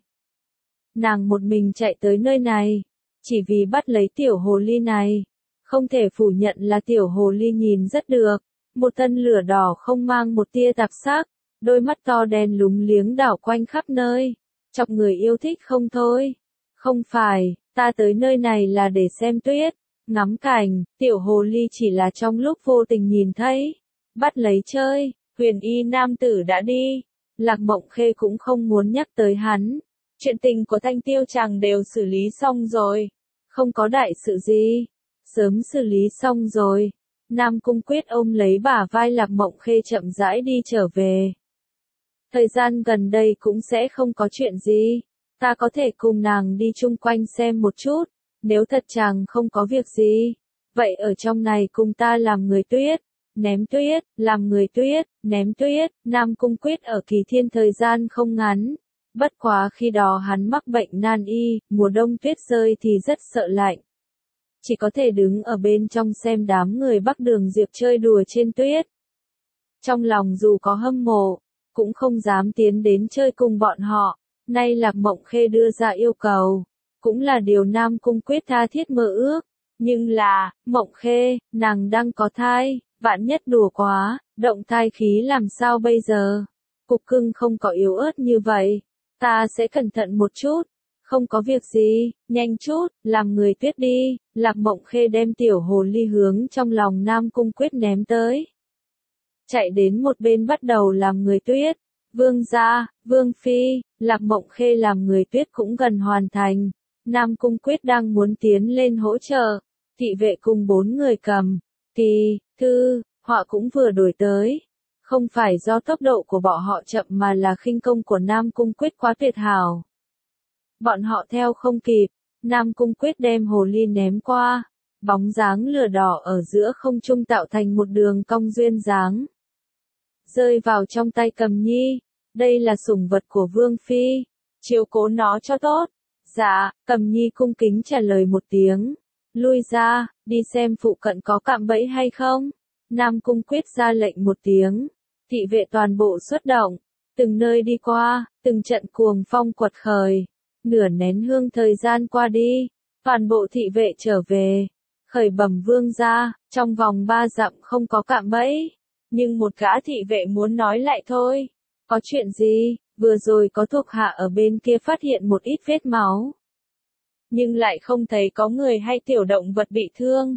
Nàng một mình chạy tới nơi này, chỉ vì bắt lấy tiểu hồ ly này. Không thể phủ nhận là tiểu hồ ly nhìn rất được, một thân lửa đỏ không mang một tia tạp sắc, đôi mắt to đen lúng liếng đảo quanh khắp nơi, chọc người yêu thích không thôi. Không phải, ta tới nơi này là để xem tuyết, ngắm cảnh, tiểu hồ ly chỉ là trong lúc vô tình nhìn thấy, bắt lấy chơi, huyền y nam tử đã đi, Lạc Mộng Khê cũng không muốn nhắc tới hắn, chuyện tình của Thanh Tiêu chàng đều xử lý xong rồi, không có đại sự gì. Sớm xử lý xong rồi, Nam Cung Quyết ôm lấy bả vai Lạc Mộng Khê chậm rãi đi trở về. Thời gian gần đây cũng sẽ không có chuyện gì, ta có thể cùng nàng đi chung quanh xem một chút, nếu thật chàng không có việc gì, vậy ở trong này cùng ta làm người tuyết, ném tuyết, làm người tuyết, ném tuyết, Nam Cung Quyết ở Kỳ Thiên thời gian không ngắn, bất quá khi đó hắn mắc bệnh nan y, mùa đông tuyết rơi thì rất sợ lạnh. Chỉ có thể đứng ở bên trong xem đám người Bắc Đường Diệp chơi đùa trên tuyết. Trong lòng dù có hâm mộ, cũng không dám tiến đến chơi cùng bọn họ, nay Lạc Mộng Khê đưa ra yêu cầu, cũng là điều Nam Cung Quyết tha thiết mơ ước, nhưng là, Mộng Khê, nàng đang có thai, vạn nhất đùa quá, động thai khí làm sao bây giờ? Cục cưng không có yếu ớt như vậy, ta sẽ cẩn thận một chút. Không có việc gì, nhanh chút, làm người tuyết đi, Lạc Mộng Khê đem tiểu hồ ly hướng trong lòng Nam Cung Quyết ném tới. Chạy đến một bên bắt đầu làm người tuyết, Vương gia, Vương phi, Lạc Mộng Khê làm người tuyết cũng gần hoàn thành. Nam Cung Quyết đang muốn tiến lên hỗ trợ. Thị vệ cùng bốn người cầm tỳ, thư, họa cũng vừa đuổi tới. Không phải do tốc độ của bọn họ chậm mà là khinh công của Nam Cung Quyết quá tuyệt hảo. Bọn họ theo không kịp, Nam Cung Quyết đem hồ ly ném qua. Bóng dáng lửa đỏ ở giữa không trung tạo thành một đường cong duyên dáng. Rơi vào trong tay Cầm Nhi. Đây là sủng vật của Vương phi. Chiếu cố nó cho tốt. Dạ, Cầm Nhi cung kính trả lời một tiếng. Lui ra, đi xem phụ cận có cạm bẫy hay không. Nam Cung Quyết ra lệnh một tiếng. Thị vệ toàn bộ xuất động. Từng nơi đi qua, từng trận cuồng phong quật khởi. Nửa nén hương thời gian qua đi. Toàn bộ thị vệ trở về. Khởi bẩm vương gia, trong vòng ba dặm không có cạm bẫy. Nhưng một gã thị vệ muốn nói lại thôi. Có chuyện gì? Vừa rồi có thuộc hạ ở bên kia phát hiện một ít vết máu. Nhưng lại không thấy có người hay tiểu động vật bị thương.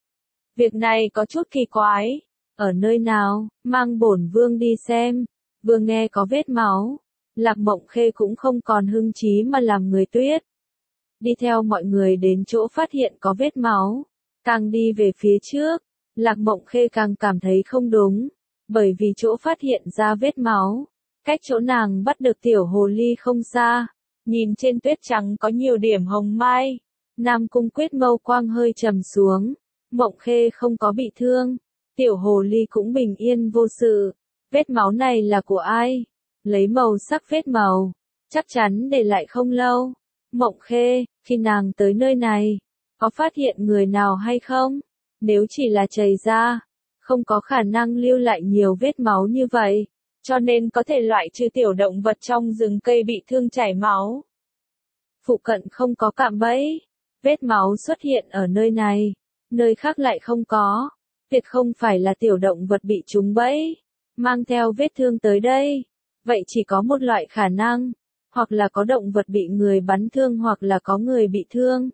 Việc này có chút kỳ quái. Ở nơi nào, mang bổn vương đi xem. Vừa nghe có vết máu. Lạc Mộng Khê cũng không còn hưng trí mà làm người tuyết. Đi theo mọi người đến chỗ phát hiện có vết máu. Càng đi về phía trước, Lạc Mộng Khê càng cảm thấy không đúng. Bởi vì chỗ phát hiện ra vết máu. Cách chỗ nàng bắt được tiểu hồ ly không xa. Nhìn trên tuyết trắng có nhiều điểm hồng mai. Nam Cung Quyết mâu quang hơi trầm xuống. Mộng Khê không có bị thương. Tiểu hồ ly cũng bình yên vô sự. Vết máu này là của ai? Lấy màu sắc vết màu. Chắc chắn để lại không lâu. Mộng Khê, khi nàng tới nơi này, có phát hiện người nào hay không? Nếu chỉ là chảy ra, không có khả năng lưu lại nhiều vết máu như vậy. Cho nên có thể loại trừ tiểu động vật trong rừng cây bị thương chảy máu. Phụ cận không có cạm bẫy. Vết máu xuất hiện ở nơi này. Nơi khác lại không có. Tuyệt không phải là tiểu động vật bị trúng bẫy. Mang theo vết thương tới đây. Vậy chỉ có một loại khả năng. Hoặc là có động vật bị người bắn thương hoặc là có người bị thương.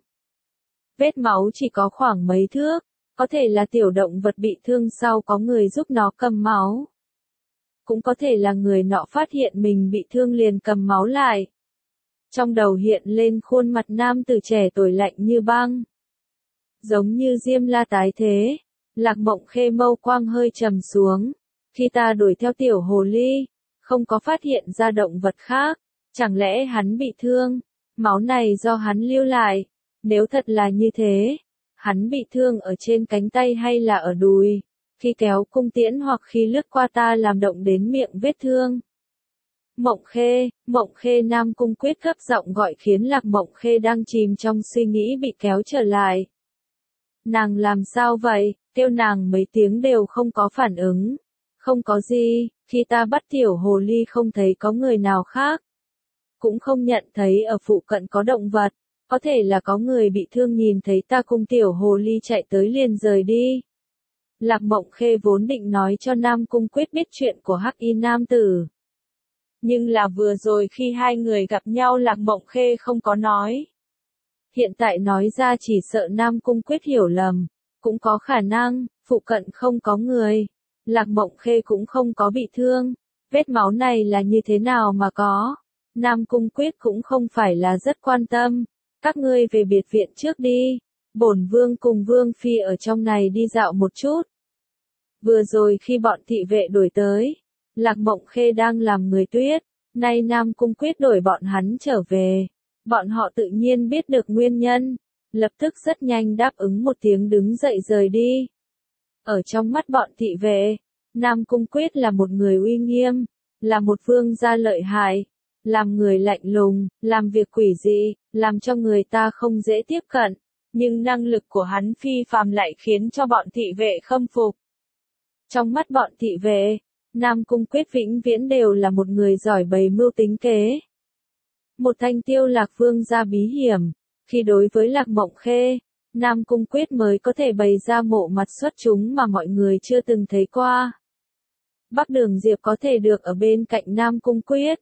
Vết máu chỉ có khoảng mấy thước. Có thể là tiểu động vật bị thương sau có người giúp nó cầm máu. Cũng có thể là người nọ phát hiện mình bị thương liền cầm máu lại. Trong đầu hiện lên khuôn mặt nam tử trẻ tuổi lạnh như băng. Giống như Diêm La tái thế. Lạc Mộng Khê mâu quang hơi trầm xuống. Khi ta đuổi theo tiểu hồ ly, không có phát hiện ra động vật khác. Chẳng lẽ hắn bị thương? Máu này do hắn lưu lại. Nếu thật là như thế, hắn bị thương ở trên cánh tay hay là ở đùi? Khi kéo cung tiễn hoặc khi lướt qua ta làm động đến miệng vết thương. Mộng Khê, Mộng Khê Nam Cung Quyết gấp giọng gọi khiến Lạc Mộng Khê đang chìm trong suy nghĩ bị kéo trở lại. Nàng làm sao vậy? Kêu nàng mấy tiếng đều không có phản ứng. Không có gì, khi ta bắt tiểu hồ ly không thấy có người nào khác. Cũng không nhận thấy ở phụ cận có động vật. Có thể là có người bị thương nhìn thấy ta cùng tiểu hồ ly chạy tới liền rời đi. Lạc Mộng Khê vốn định nói cho Nam Cung Quyết biết chuyện của Hắc Y nam tử. Nhưng là vừa rồi khi hai người gặp nhau Lạc Mộng Khê không có nói. Hiện tại nói ra chỉ sợ Nam Cung Quyết hiểu lầm. Cũng có khả năng, phụ cận không có người. Lạc Mộng Khê cũng không có bị thương. Vết máu này là như thế nào mà có. Nam Cung Quyết cũng không phải là rất quan tâm. Các ngươi về biệt viện trước đi. Bổn vương cùng vương phi ở trong này đi dạo một chút. Vừa rồi khi bọn thị vệ đuổi tới, Lạc Mộng Khê đang làm người tuyết, nay Nam Cung Quyết đuổi bọn hắn trở về. Bọn họ tự nhiên biết được nguyên nhân, lập tức rất nhanh đáp ứng một tiếng đứng dậy rời đi. Ở trong mắt bọn thị vệ, Nam Cung Quyết là một người uy nghiêm, là một vương gia lợi hại, làm người lạnh lùng, làm việc quỷ dị, làm cho người ta không dễ tiếp cận, nhưng năng lực của hắn phi phàm lại khiến cho bọn thị vệ khâm phục. Trong mắt bọn thị vệ, Nam Cung Quyết vĩnh viễn đều là một người giỏi bày mưu tính kế. Một thanh tiêu lạc vương gia bí hiểm, khi đối với Lạc Mộng Khê, Nam Cung Quyết mới có thể bày ra bộ mặt xuất chúng mà mọi người chưa từng thấy qua. Bắc Đường Diệp có thể được ở bên cạnh Nam Cung Quyết.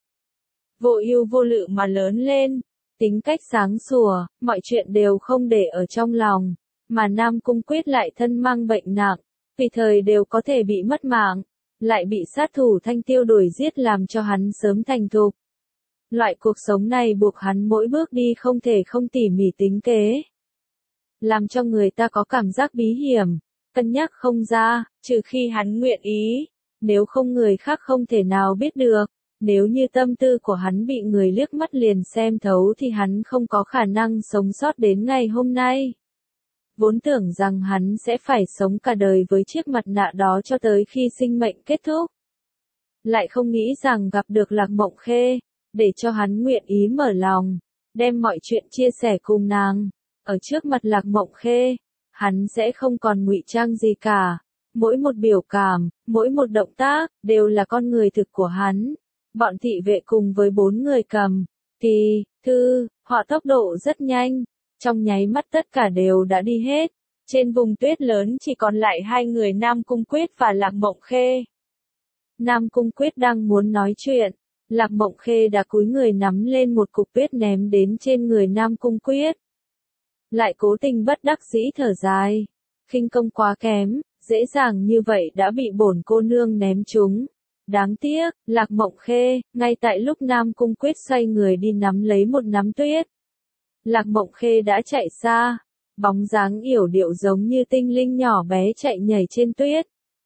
Vô ưu vô lự mà lớn lên, tính cách sáng sủa, mọi chuyện đều không để ở trong lòng, mà Nam Cung Quyết lại thân mang bệnh nặng, tùy thời đều có thể bị mất mạng. lại bị sát thủ Thanh Tiêu đuổi giết làm cho hắn sớm thành thục. Loại cuộc sống này buộc hắn mỗi bước đi không thể không tỉ mỉ tính kế. Làm cho người ta có cảm giác bí hiểm, cân nhắc không ra, trừ khi hắn nguyện ý, nếu không người khác không thể nào biết được. Nếu như tâm tư của hắn bị người liếc mắt liền xem thấu thì hắn không có khả năng sống sót đến ngày hôm nay. Vốn tưởng rằng hắn sẽ phải sống cả đời với chiếc mặt nạ đó cho tới khi sinh mệnh kết thúc. Lại không nghĩ rằng gặp được Lạc Mộng Khê, để cho hắn nguyện ý mở lòng, đem mọi chuyện chia sẻ cùng nàng. Ở trước mặt Lạc Mộng Khê, hắn sẽ không còn ngụy trang gì cả. Mỗi một biểu cảm, mỗi một động tác, đều là con người thực của hắn. Bọn thị vệ cùng với bốn người cầm, tỳ, thư, họ tốc độ rất nhanh, trong nháy mắt tất cả đều đã đi hết. Trên vùng tuyết lớn chỉ còn lại hai người Nam Cung Quyết và Lạc Mộng Khê. Nam Cung Quyết đang muốn nói chuyện, Lạc Mộng Khê đã cúi người nắm lên một cục tuyết ném đến trên người Nam Cung Quyết. Lại cố tình bất đắc dĩ thở dài, khinh công quá kém, dễ dàng như vậy đã bị bổn cô nương ném trúng. Đáng tiếc, Lạc Mộng Khê, ngay tại lúc Nam Cung Quyết xoay người đi nắm lấy một nắm tuyết. Lạc Mộng Khê đã chạy xa, bóng dáng yểu điệu giống như tinh linh nhỏ bé chạy nhảy trên tuyết.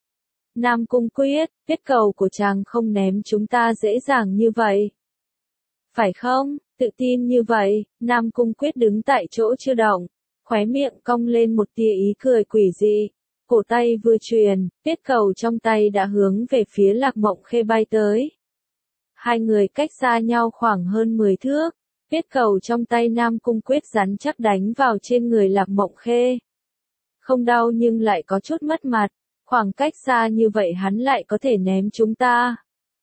Nam Cung Quyết, tuyết cầu của chàng không ném chúng ta dễ dàng như vậy. Phải không, tự tin như vậy, Nam Cung Quyết đứng tại chỗ chưa động, khóe miệng cong lên một tia ý cười quỷ dị. Cổ tay vừa truyền, tuyết cầu trong tay đã hướng về phía Lạc Mộng Khê bay tới. Hai người cách xa nhau khoảng hơn mười thước, tuyết cầu trong tay Nam Cung Quyết rắn chắc đánh vào trên người Lạc Mộng Khê. Không đau nhưng lại có chút mất mặt, khoảng cách xa như vậy hắn lại có thể ném chúng ta.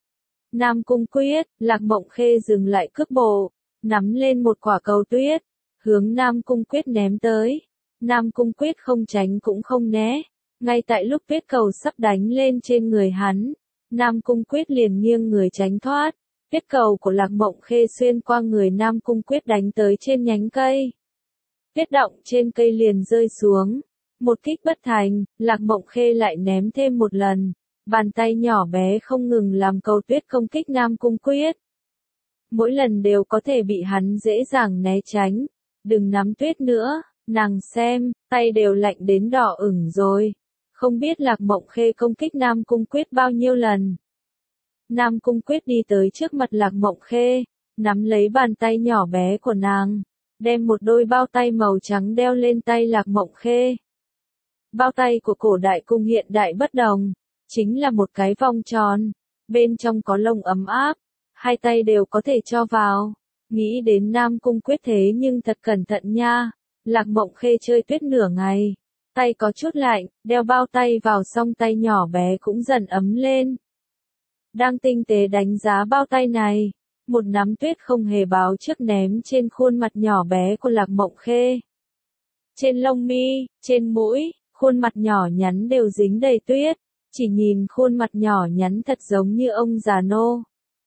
Nam Cung Quyết, Lạc Mộng Khê dừng lại cước bộ, nắm lên một quả cầu tuyết, hướng Nam Cung Quyết ném tới. Nam Cung Quyết không tránh cũng không né. Ngay tại lúc tuyết cầu sắp đánh lên trên người hắn, Nam Cung Quyết liền nghiêng người tránh thoát. Tuyết cầu của Lạc Mộng Khê xuyên qua người Nam Cung Quyết đánh tới trên nhánh cây. Tuyết động trên cây liền rơi xuống. Một kích bất thành, Lạc Mộng Khê lại ném thêm một lần. Bàn tay nhỏ bé không ngừng làm cầu tuyết công kích Nam Cung Quyết. Mỗi lần đều có thể bị hắn dễ dàng né tránh. Đừng nắm tuyết nữa, nàng xem, tay đều lạnh đến đỏ ửng rồi. Không biết Lạc Mộng Khê công kích Nam Cung Quyết bao nhiêu lần. Nam Cung Quyết đi tới trước mặt Lạc Mộng Khê, nắm lấy bàn tay nhỏ bé của nàng, đem một đôi bao tay màu trắng đeo lên tay Lạc Mộng Khê. Bao tay của cổ đại cung hiện đại bất đồng, chính là một cái vòng tròn, bên trong có lông ấm áp, hai tay đều có thể cho vào. Nghĩ đến Nam Cung Quyết thế nhưng thật cẩn thận nha. Lạc Mộng Khê chơi tuyết nửa ngày, tay có chút lạnh, đeo bao tay vào xong tay nhỏ bé cũng dần ấm lên. Đang tinh tế đánh giá bao tay này, một nắm tuyết không hề báo trước ném trên khuôn mặt nhỏ bé của Lạc Mộng Khê. Trên lông mi, trên mũi, khuôn mặt nhỏ nhắn đều dính đầy tuyết, chỉ nhìn khuôn mặt nhỏ nhắn thật giống như ông già nô.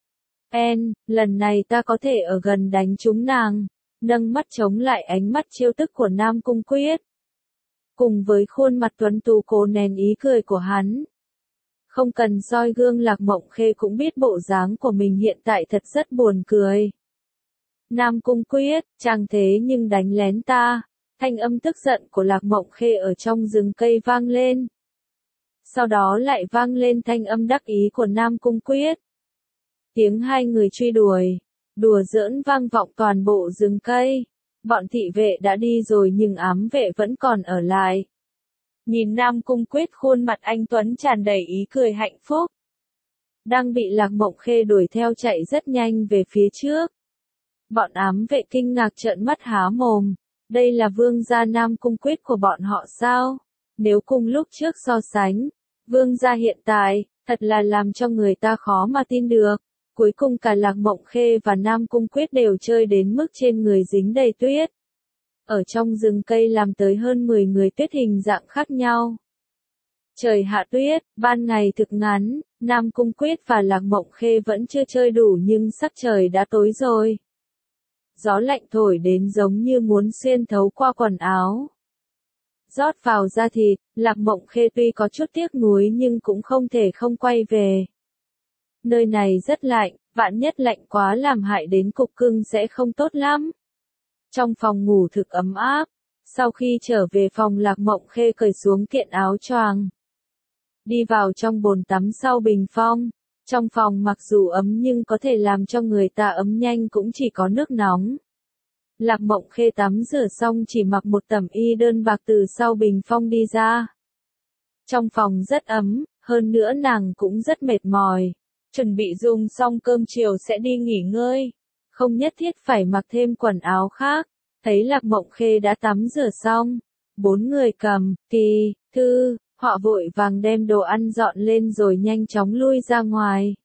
En, lần này ta có thể ở gần đánh trúng nàng, nâng mắt chống lại ánh mắt trêu tức của Nam Cung Quyết. Cùng với khuôn mặt tuấn tú cố nén ý cười của hắn. Không cần soi gương Lạc Mộng Khê cũng biết bộ dáng của mình hiện tại thật rất buồn cười. Nam Cung Quyết, chàng thế nhưng đánh lén ta. Thanh âm tức giận của Lạc Mộng Khê ở trong rừng cây vang lên. Sau đó lại vang lên thanh âm đắc ý của Nam Cung Quyết. Tiếng hai người truy đuổi, đùa giỡn vang vọng toàn bộ rừng cây. Bọn thị vệ đã đi rồi nhưng ám vệ vẫn còn ở lại. Nhìn Nam Cung Quyết khuôn mặt anh tuấn tràn đầy ý cười hạnh phúc. Đang bị Lạc Mộng Khê đuổi theo chạy rất nhanh về phía trước. Bọn ám vệ kinh ngạc trợn mắt há mồm. Đây là vương gia Nam Cung Quyết của bọn họ sao? Nếu cùng lúc trước so sánh, vương gia hiện tại, thật là làm cho người ta khó mà tin được. Cuối cùng cả Lạc Mộng Khê và Nam Cung Quyết đều chơi đến mức trên người dính đầy tuyết. Ở trong rừng cây làm tới hơn mười người tuyết hình dạng khác nhau. Trời hạ tuyết, ban ngày thực ngắn, Nam Cung Quyết và Lạc Mộng Khê vẫn chưa chơi đủ nhưng sắc trời đã tối rồi. Gió lạnh thổi đến giống như muốn xuyên thấu qua quần áo. Rót vào da thịt, Lạc Mộng Khê tuy có chút tiếc nuối nhưng cũng không thể không quay về. Nơi này rất lạnh, vạn nhất lạnh quá làm hại đến cục cưng sẽ không tốt lắm. Trong phòng ngủ thực ấm áp, sau khi trở về phòng Lạc Mộng Khê cởi xuống kiện áo choàng. Đi vào trong bồn tắm sau bình phong, trong phòng mặc dù ấm nhưng có thể làm cho người ta ấm nhanh cũng chỉ có nước nóng. Lạc Mộng Khê tắm rửa xong chỉ mặc một tẩm y đơn bạc từ sau bình phong đi ra. Trong phòng rất ấm, hơn nữa nàng cũng rất mệt mỏi. Chuẩn bị dùng xong cơm chiều sẽ đi nghỉ ngơi. Không nhất thiết phải mặc thêm quần áo khác. Thấy Lạc Mộng Khê đã tắm rửa xong. Bốn người cầm, kỳ, thư, họ vội vàng đem đồ ăn dọn lên rồi nhanh chóng lui ra ngoài.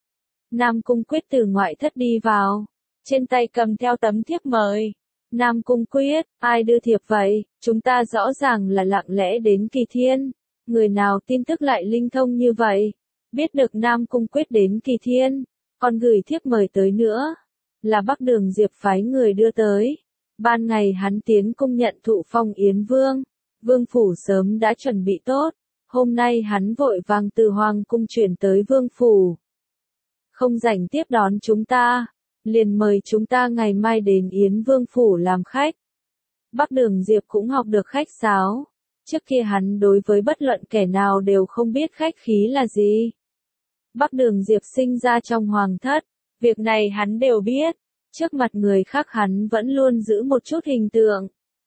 Nam Cung Quyết từ ngoại thất đi vào. Trên tay cầm theo tấm thiếp mời. Nam Cung Quyết, ai đưa thiệp vậy? Chúng ta rõ ràng là lặng lẽ đến Kỳ Thiên. Người nào tin tức lại linh thông như vậy? Biết được Nam Cung Quyết đến Kỳ Thiên, còn gửi thiếp mời tới nữa. Là Bắc Đường Diệp phái người đưa tới. Ban ngày hắn tiến cung nhận thụ phong Yến Vương. Vương phủ sớm đã chuẩn bị tốt. Hôm nay hắn vội vàng từ Hoàng cung chuyển tới Vương phủ. Không rảnh tiếp đón chúng ta. Liền mời chúng ta ngày mai đến Yến Vương phủ làm khách. Bắc Đường Diệp cũng học được khách sáo. Trước kia hắn đối với bất luận kẻ nào đều không biết khách khí là gì. Bắc Đường Diệp sinh ra trong hoàng thất, việc này hắn đều biết. Trước mặt người khác hắn vẫn luôn giữ một chút hình tượng.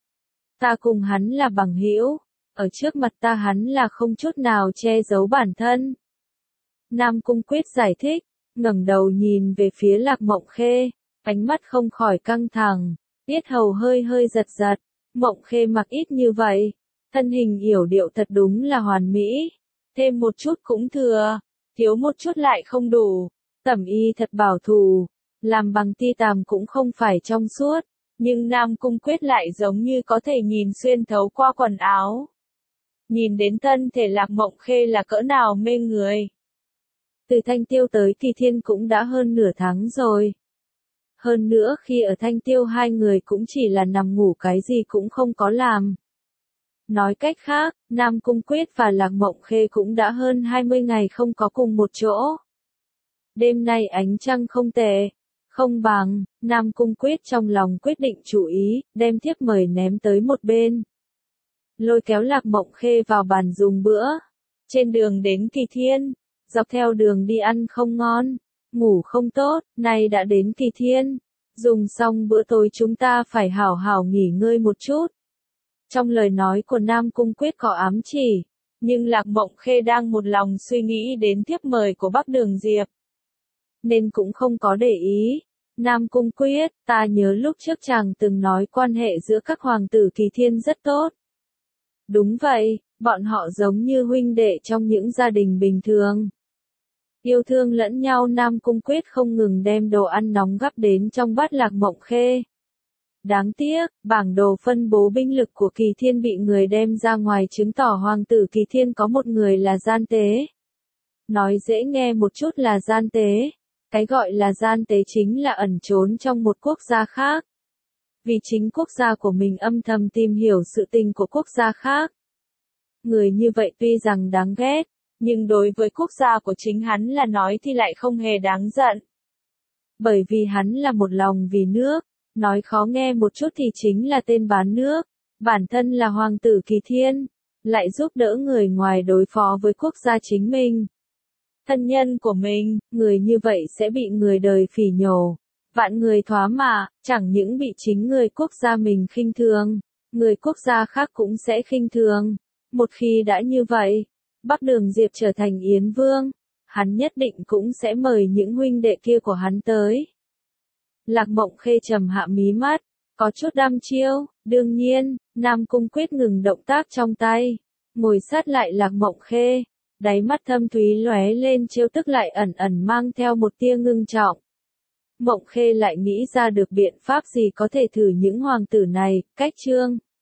Ta cùng hắn là bằng hữu, ở trước mặt ta hắn là không chút nào che giấu bản thân. Nam Cung Quyết giải thích, ngẩng đầu nhìn về phía Lạc Mộng Khê, ánh mắt không khỏi căng thẳng, yết hầu hơi hơi giật giật. Mộng Khê mặc ít như vậy, thân hình yểu điệu thật đúng là hoàn mỹ, thêm một chút cũng thừa, thiếu một chút lại không đủ. Tẩm y thật bảo thủ, làm bằng ti tàm cũng không phải trong suốt, nhưng Nam Cung Quyết lại giống như có thể nhìn xuyên thấu qua quần áo. Nhìn đến thân thể Lạc Mộng Khê là cỡ nào mê người. Từ Thanh Tiêu tới Kỳ Thiên cũng đã hơn nửa tháng rồi. Hơn nữa khi ở Thanh Tiêu hai người cũng chỉ là nằm ngủ, cái gì cũng không có làm. Nói cách khác, Nam Cung Quyết và Lạc Mộng Khê cũng đã hơn hai mươi ngày không có cùng một chỗ. Đêm nay ánh trăng không tệ, không bằng, Nam Cung Quyết trong lòng quyết định chủ ý, đem thiếp mời ném tới một bên. Lôi kéo Lạc Mộng Khê vào bàn dùng bữa. Trên đường đến Kỳ Thiên, dọc theo đường đi ăn không ngon, ngủ không tốt, nay đã đến Kỳ Thiên. Dùng xong bữa tối chúng ta phải hảo hảo nghỉ ngơi một chút. Trong lời nói của Nam Cung Quyết có ám chỉ, nhưng Lạc Mộng Khê đang một lòng suy nghĩ đến thiếp mời của Bắc Đường Diệp, nên cũng không có để ý. Nam Cung Quyết, ta nhớ lúc trước chàng từng nói quan hệ giữa các hoàng tử Kỳ Thiên rất tốt. Đúng vậy, bọn họ giống như huynh đệ trong những gia đình bình thường. Yêu thương lẫn nhau. Nam Cung Quyết không ngừng đem đồ ăn nóng gắp đến trong bát Lạc Mộng Khê. Đáng tiếc, bảng đồ phân bố binh lực của Kỳ Thiên bị người đem ra ngoài chứng tỏ hoàng tử Kỳ Thiên có một người là gian tế. Nói dễ nghe một chút là gian tế. Cái gọi là gian tế chính là ẩn trốn trong một quốc gia khác. Vì chính quốc gia của mình âm thầm tìm hiểu sự tình của quốc gia khác. Người như vậy tuy rằng đáng ghét, nhưng đối với quốc gia của chính hắn là nói thì lại không hề đáng giận. Bởi vì hắn là một lòng vì nước, nói khó nghe một chút thì chính là tên bán nước, bản thân là hoàng tử Kỳ Thiên, lại giúp đỡ người ngoài đối phó với quốc gia chính mình. Thân nhân của mình, người như vậy sẽ bị người đời phỉ nhổ, vạn người thoá mạ, chẳng những bị chính người quốc gia mình khinh thường, người quốc gia khác cũng sẽ khinh thường. Một khi đã như vậy, Bắc Đường Diệp trở thành Yến Vương, hắn nhất định cũng sẽ mời những huynh đệ kia của hắn tới. Lạc Mộng Khê trầm hạ mí mắt, có chút đăm chiêu. Đương nhiên, Nam Cung Quyết ngừng động tác trong tay, ngồi sát lại Lạc Mộng Khê, đáy mắt thâm thúy lóe lên trêu tức lại ẩn ẩn mang theo một tia ngưng trọng. Mộng Khê lại nghĩ ra được biện pháp gì có thể thử những hoàng tử này. Cách chương